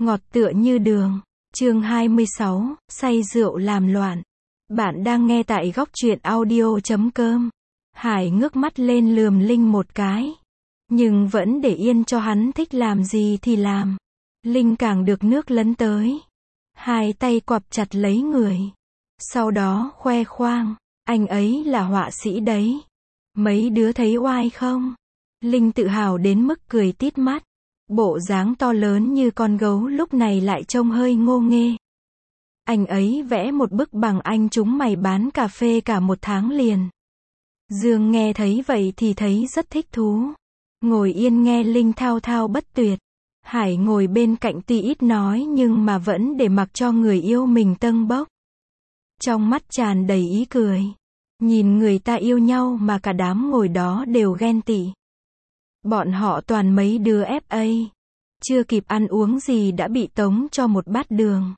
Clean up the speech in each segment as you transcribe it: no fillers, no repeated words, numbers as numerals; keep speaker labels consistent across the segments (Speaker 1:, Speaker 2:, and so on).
Speaker 1: ngọt tựa như đường. Chương 26, say rượu làm loạn. Bạn đang nghe tại góc truyện audio.com. Hải ngước mắt lên lườm Linh một cái, nhưng vẫn để yên cho hắn thích làm gì thì làm. Linh càng được nước lấn tới, hai tay quặp chặt lấy người, sau đó khoe khoang, anh ấy là họa sĩ đấy. Mấy đứa thấy oai không? Linh tự hào đến mức cười tít mắt. Bộ dáng to lớn như con gấu lúc này lại trông hơi ngô nghê. Anh ấy vẽ một bức bằng anh chúng mày bán cà phê cả một tháng liền. Dương nghe thấy vậy thì thấy rất thích thú. Ngồi yên nghe Linh thao thao bất tuyệt. Hải ngồi bên cạnh tuy ít nói nhưng mà vẫn để mặc cho người yêu mình tâng bốc. Trong mắt tràn đầy ý cười. Nhìn người ta yêu nhau mà cả đám ngồi đó đều ghen tị. Bọn họ toàn mấy đứa FA. Chưa kịp ăn uống gì đã bị tống cho một bát đường.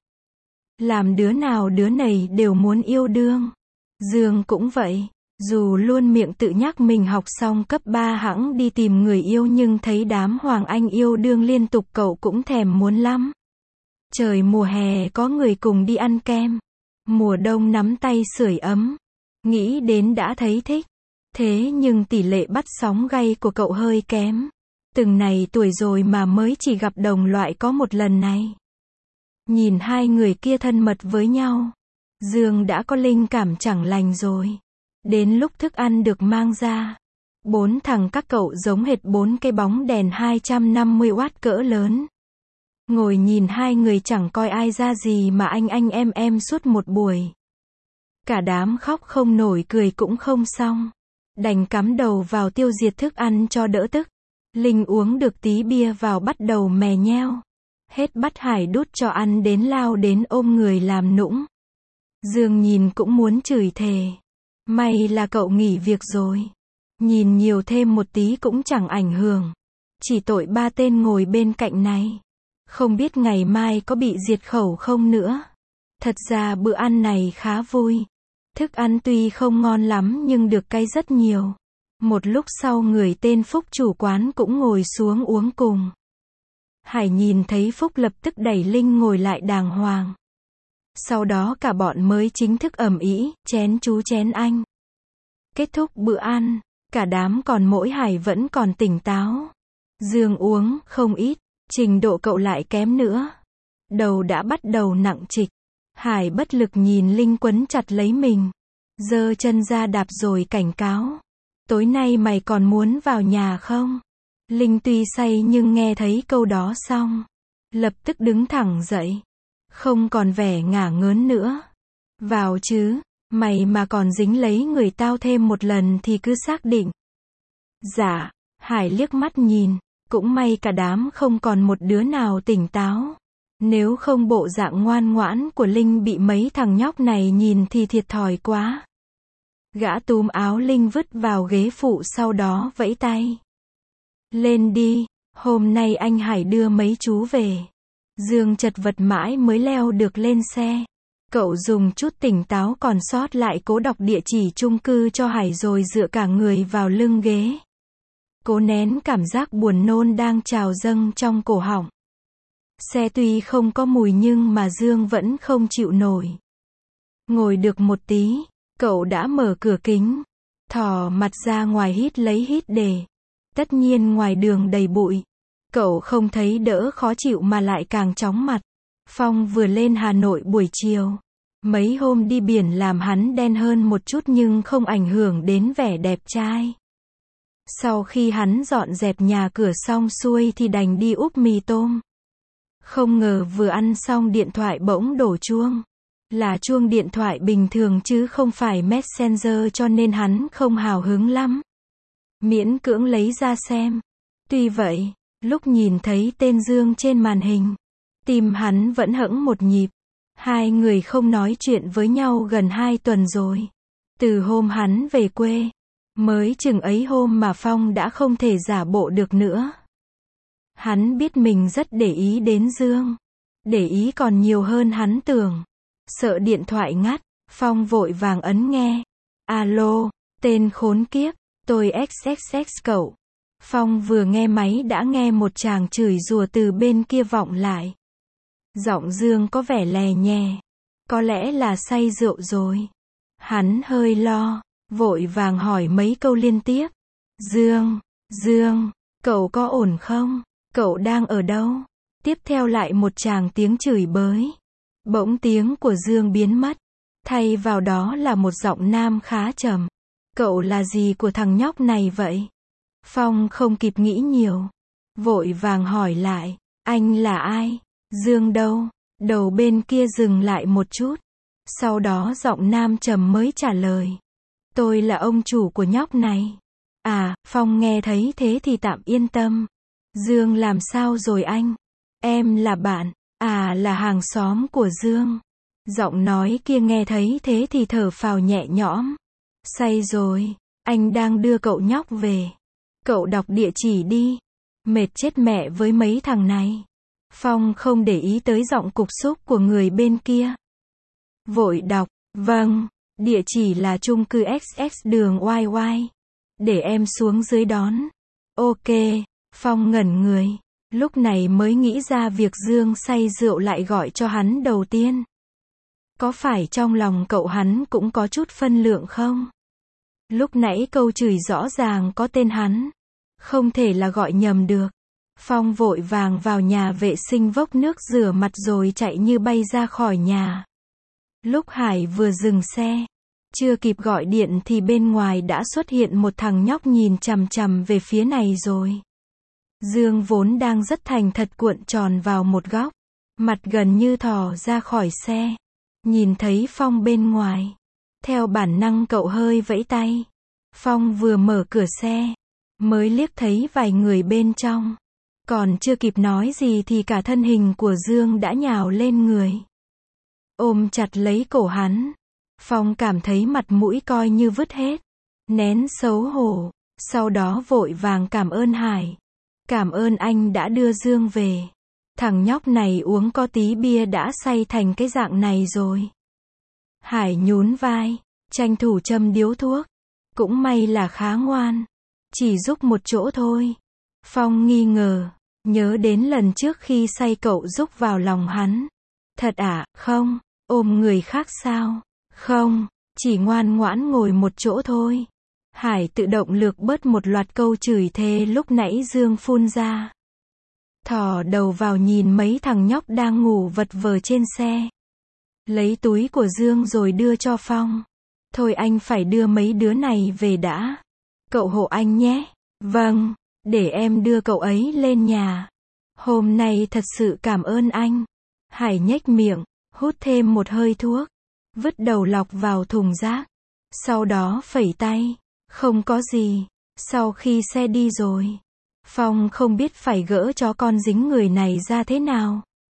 Speaker 1: Làm đứa nào đứa này đều muốn yêu đương. Dương cũng vậy. Dù luôn miệng tự nhắc mình học xong cấp 3 hẵng đi tìm người yêu nhưng thấy đám Hoàng Anh yêu đương liên tục cậu cũng thèm muốn lắm. Trời mùa hè có người cùng đi ăn kem. Mùa đông nắm tay sưởi ấm. Nghĩ đến đã thấy thích. Thế nhưng tỷ lệ bắt sóng gay của cậu hơi kém. Từng này tuổi rồi mà mới chỉ gặp đồng loại có một lần này. Nhìn hai người kia thân mật với nhau, Dương đã có linh cảm chẳng lành rồi. Đến lúc thức ăn được mang ra, 4 thằng các cậu giống hệt 4 cái bóng đèn 250W cỡ lớn. Ngồi nhìn hai người chẳng coi ai ra gì mà anh em suốt một buổi. Cả đám khóc không nổi cười cũng không xong. Đành cắm đầu vào tiêu diệt thức ăn cho đỡ tức. Linh uống được tí bia vào bắt đầu mè nheo. Hết bắt Hải đút cho ăn đến lao đến ôm người làm nũng. Dương nhìn cũng muốn chửi thề. May là cậu nghỉ việc rồi. Nhìn nhiều thêm một tí cũng chẳng ảnh hưởng. Chỉ tội 3 tên ngồi bên cạnh này. Không biết ngày mai có bị diệt khẩu không nữa. Thật ra bữa ăn này khá vui. Thức ăn tuy không ngon lắm nhưng được cay rất nhiều. Một lúc sau người tên Phúc chủ quán cũng ngồi xuống uống cùng. Hải nhìn thấy Phúc lập tức đẩy Linh ngồi lại đàng hoàng. Sau đó cả bọn mới chính thức ầm ĩ, chén chú chén anh. Kết thúc bữa ăn, cả đám còn mỗi Hải vẫn còn tỉnh táo. Dương uống không ít, trình độ cậu lại kém nữa. Đầu đã bắt đầu nặng trịch. Hải bất lực nhìn Linh quấn chặt lấy mình. Giơ chân ra đạp rồi cảnh cáo. Tối nay mày còn muốn vào nhà không? Linh tuy say nhưng nghe thấy câu đó xong. Lập tức đứng thẳng dậy. Không còn vẻ ngả ngớn nữa. Vào chứ, mày mà còn dính lấy người tao thêm một lần thì cứ xác định. Dạ, Hải liếc mắt nhìn. Cũng may cả đám không còn một đứa nào tỉnh táo. Nếu không bộ dạng ngoan ngoãn của Linh bị mấy thằng nhóc này nhìn thì thiệt thòi quá. Gã túm áo Linh vứt vào ghế phụ sau đó vẫy tay. Lên đi, hôm nay anh Hải đưa mấy chú về. Dương chật vật mãi mới leo được lên xe. Cậu dùng chút tỉnh táo còn sót lại cố đọc địa chỉ chung cư cho Hải rồi dựa cả người vào lưng ghế. Cố nén cảm giác buồn nôn đang trào dâng trong cổ họng. Xe tuy không có mùi nhưng mà Dương vẫn không chịu nổi. Ngồi được một tí, cậu đã mở cửa kính. Thò mặt ra ngoài hít lấy hít để. Tất nhiên ngoài đường đầy bụi. Cậu không thấy đỡ khó chịu mà lại càng chóng mặt. Phong vừa lên Hà Nội buổi chiều. Mấy hôm đi biển làm hắn đen hơn một chút nhưng không ảnh hưởng đến vẻ đẹp trai. Sau khi hắn dọn dẹp nhà cửa xong xuôi thì đành đi úp mì tôm. Không ngờ vừa ăn xong điện thoại bỗng đổ chuông. Là chuông điện thoại bình thường chứ không phải Messenger cho nên hắn không hào hứng lắm. Miễn cưỡng lấy ra xem. Tuy vậy, lúc nhìn thấy tên Dương trên màn hình, tim hắn vẫn hững một nhịp. Hai người không nói chuyện với nhau gần 2 tuần rồi. Từ hôm hắn về quê. Mới chừng ấy hôm mà Phong đã không thể giả bộ được nữa. Hắn biết mình rất để ý đến Dương. Để ý còn nhiều hơn hắn tưởng. Sợ điện thoại ngắt, Phong vội vàng ấn nghe. Alo, tên khốn kiếp, tôi XXX cậu. Phong vừa nghe máy đã nghe một tràng chửi rủa từ bên kia vọng lại. Giọng Dương có vẻ lè nhè. Có lẽ là say rượu rồi. Hắn hơi lo, vội vàng hỏi mấy câu liên tiếp. Dương, cậu có ổn không? Cậu đang ở đâu? Tiếp theo lại một tràng tiếng chửi bới. Bỗng tiếng của Dương biến mất. Thay vào đó là một giọng nam khá trầm. Cậu là gì của thằng nhóc này vậy? Phong không kịp nghĩ nhiều. Vội vàng hỏi lại. Anh là ai? Dương đâu? Đầu bên kia dừng lại một chút. Sau đó giọng nam trầm mới trả lời. Tôi là ông chủ của nhóc này. À, Phong nghe thấy thế thì tạm yên tâm. Dương làm sao rồi anh? Em là bạn. À, là hàng xóm của Dương. Giọng nói kia nghe thấy thế thì thở phào nhẹ nhõm. Say rồi, anh đang đưa cậu nhóc về. Cậu đọc địa chỉ đi. Mệt chết mẹ với mấy thằng này. Phong không để ý tới giọng cục xúc của người bên kia. Vội đọc, vâng, địa chỉ là chung cư XX đường YY. Để em xuống dưới đón. Ok, Phong ngẩn người. Lúc này mới nghĩ ra việc Dương say rượu lại gọi cho hắn đầu tiên. Có phải trong lòng cậu hắn cũng có chút phân lượng không? Lúc nãy câu chửi rõ ràng có tên hắn. Không thể là gọi nhầm được. Phong vội vàng vào nhà vệ sinh vốc nước rửa mặt rồi chạy như bay ra khỏi nhà. Lúc Hải vừa dừng xe, chưa kịp gọi điện thì bên ngoài đã xuất hiện một thằng nhóc nhìn chằm chằm về phía này rồi. Dương vốn đang rất thành thật cuộn tròn vào một góc, mặt gần như thò ra khỏi xe. Nhìn thấy Phong bên ngoài, theo bản năng cậu hơi vẫy tay. Phong vừa mở cửa xe, mới liếc thấy vài người bên trong. Còn chưa kịp nói gì thì cả thân hình của Dương đã nhào lên người. Ôm chặt lấy cổ hắn. Phong cảm thấy mặt mũi coi như vứt hết. Nén xấu hổ. Sau đó vội vàng cảm ơn Hải. Cảm ơn anh đã đưa Dương về. Thằng nhóc này uống có tí bia đã say thành cái dạng này rồi. Hải nhún vai, tranh thủ châm điếu thuốc. Cũng may là khá ngoan. Chỉ giúp một chỗ thôi. Phong nghi ngờ, nhớ đến lần trước khi say cậu giúp vào lòng hắn. Thật à, không, ôm người khác sao? Không, chỉ ngoan ngoãn ngồi một chỗ thôi. Hải tự động lược bớt một loạt câu chửi thề lúc nãy Dương phun ra. Thò đầu vào nhìn mấy thằng nhóc đang ngủ vật vờ trên xe. Lấy túi của Dương rồi đưa cho Phong. Thôi anh phải đưa mấy đứa này về đã. Cậu hộ anh nhé. Vâng, để em đưa cậu ấy lên nhà. Hôm nay thật sự cảm ơn anh. Hải nhếch miệng, hút thêm một hơi thuốc. Vứt đầu lọc vào thùng rác. Sau đó phẩy tay. Không có gì. Sau khi xe đi rồi, Phong không biết phải gỡ chó con dính người này ra thế nào.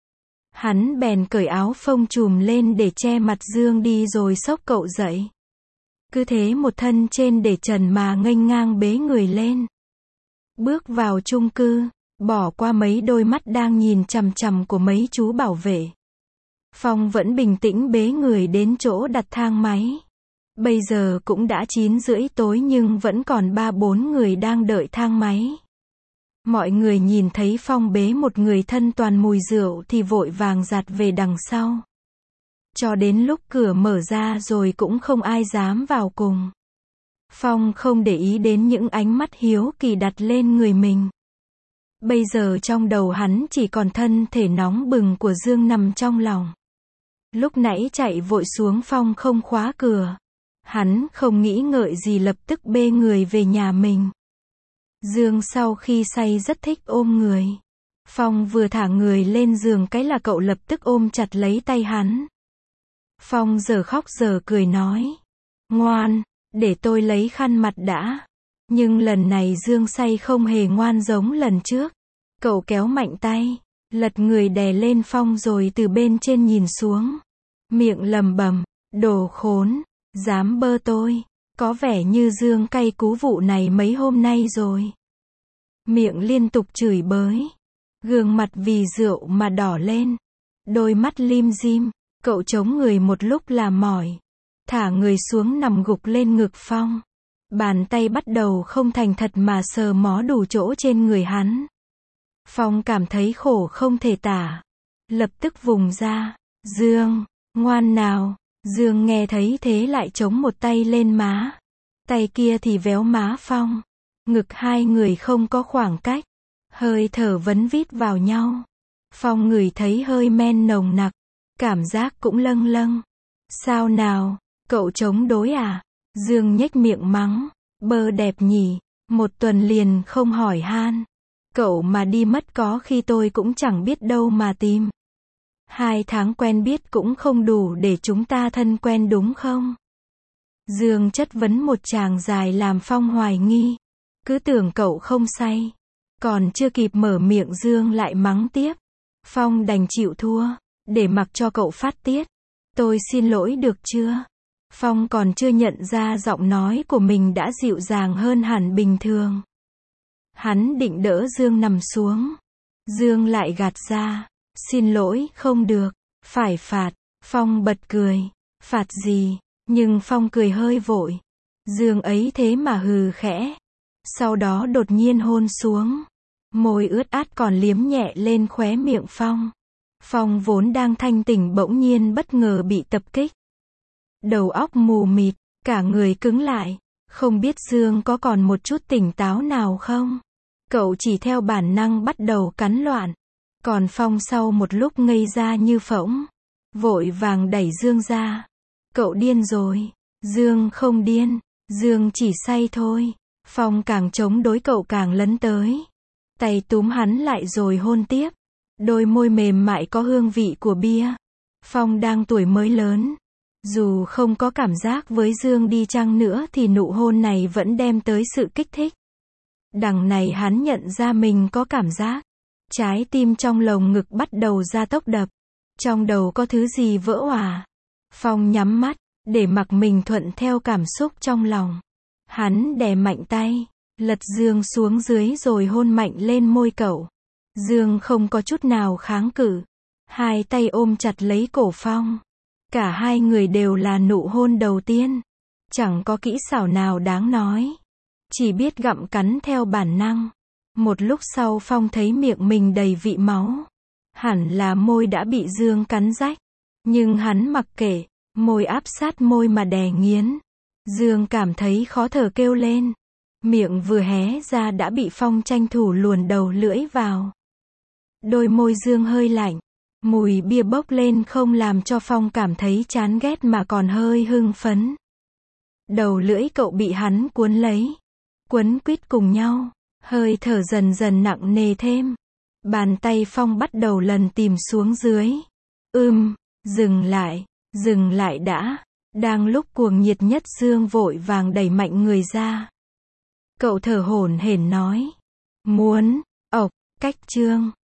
Speaker 1: Hắn bèn cởi áo phông trùm lên để che mặt Dương đi rồi xốc cậu dậy. Cứ thế một thân trên để trần mà nghênh ngang bế người lên. Bước vào chung cư, bỏ qua mấy đôi mắt đang nhìn chằm chằm của mấy chú bảo vệ. Phong vẫn bình tĩnh bế người đến chỗ đặt thang máy. Bây giờ cũng đã 9:30 tối nhưng vẫn còn 3-4 người đang đợi thang máy. Mọi người nhìn thấy Phong bế một người thân toàn mùi rượu thì vội vàng giạt về đằng sau. Cho đến lúc cửa mở ra rồi cũng không ai dám vào cùng. Phong không để ý đến những ánh mắt hiếu kỳ đặt lên người mình. Bây giờ trong đầu hắn chỉ còn thân thể nóng bừng của Dương nằm trong lòng. Lúc nãy chạy vội xuống Phong không khóa cửa. Hắn không nghĩ ngợi gì lập tức bê người về nhà mình. Dương sau khi say rất thích ôm người. Phong vừa thả người lên giường cái là cậu lập tức ôm chặt lấy tay hắn. Phong giờ khóc giờ cười nói. Ngoan, để tôi lấy khăn mặt đã. Nhưng lần này Dương say không hề ngoan giống lần trước. Cậu kéo mạnh tay, lật người đè lên Phong rồi từ bên trên nhìn xuống. Miệng lầm bầm, đồ khốn, dám bơ tôi. Có vẻ như Dương cay cú vụ này mấy hôm nay rồi. Miệng liên tục chửi bới. Gương mặt vì rượu mà đỏ lên. Đôi mắt lim dim. Cậu chống người một lúc là mỏi. Thả người xuống nằm gục lên ngực Phong. Bàn tay bắt đầu không thành thật mà sờ mó đủ chỗ trên người hắn. Phong cảm thấy khổ không thể tả. lập tức vùng ra. Dương, ngoan nào. Dương nghe thấy thế lại chống một tay lên má. Tay kia thì véo má Phong. Ngực hai người không có khoảng cách. Hơi thở vấn vít vào nhau. Phong ngửi thấy hơi men nồng nặc. Cảm giác cũng lâng lâng. Sao nào, cậu chống đối à? Dương nhếch miệng mắng. Bơ đẹp nhỉ, một tuần liền không hỏi han. Cậu mà đi mất có khi tôi cũng chẳng biết đâu mà tìm. 2 tháng quen biết cũng không đủ để chúng ta thân quen đúng không? Dương chất vấn một tràng dài làm Phong hoài nghi. Cứ tưởng cậu không say. Còn chưa kịp mở miệng Dương lại mắng tiếp. Phong đành chịu thua, để mặc cho cậu phát tiết. Tôi xin lỗi được chưa? Phong còn chưa nhận ra giọng nói của mình đã dịu dàng hơn hẳn bình thường. Hắn định đỡ Dương nằm xuống. Dương lại gạt ra. Xin lỗi không được, phải phạt. Phong bật cười. Phạt gì? Nhưng Phong cười hơi vội. Dương ấy thế mà hừ khẽ. Sau đó đột nhiên hôn xuống. Môi ướt át còn liếm nhẹ lên khóe miệng Phong. Phong vốn đang thanh tỉnh bỗng nhiên bất ngờ bị tập kích. Đầu óc mù mịt, cả người cứng lại. Không biết Dương có còn một chút tỉnh táo nào không? Cậu chỉ theo bản năng bắt đầu cắn loạn. Còn Phong sau một lúc ngây ra như phỗng. Vội vàng đẩy Dương ra. Cậu điên rồi. Dương không điên. Dương chỉ say thôi. Phong càng chống đối cậu càng lấn tới. Tay túm hắn lại rồi hôn tiếp. Đôi môi mềm mại có hương vị của bia. Phong đang tuổi mới lớn. Dù không có cảm giác với Dương đi chăng nữa thì nụ hôn này vẫn đem tới sự kích thích. Đằng này hắn nhận ra mình có cảm giác. Trái tim trong lồng ngực bắt đầu gia tốc đập. Trong đầu có thứ gì vỡ òa. Phong nhắm mắt, để mặc mình thuận theo cảm xúc trong lòng. Hắn đè mạnh tay, lật Dương xuống dưới rồi hôn mạnh lên môi cậu. Dương không có chút nào kháng cự. 2 tay ôm chặt lấy cổ Phong. Cả hai người đều là nụ hôn đầu tiên. Chẳng có kỹ xảo nào đáng nói. Chỉ biết gặm cắn theo bản năng. Một lúc sau Phong thấy miệng mình đầy vị máu. Hẳn là môi đã bị Dương cắn rách. Nhưng hắn mặc kệ, môi áp sát môi mà đè nghiến. Dương cảm thấy khó thở kêu lên. Miệng vừa hé ra đã bị Phong tranh thủ luồn đầu lưỡi vào. Đôi môi Dương hơi lạnh. Mùi bia bốc lên không làm cho Phong cảm thấy chán ghét mà còn hơi hưng phấn. Đầu lưỡi cậu bị hắn cuốn lấy. Quấn quýt cùng nhau. Hơi thở dần dần nặng nề thêm. Bàn tay Phong bắt đầu lần tìm xuống dưới. Dừng lại đã. Đang lúc cuồng nhiệt nhất Dương vội vàng đẩy mạnh người ra. Cậu thở hổn hển nói. Muốn, cách Trương.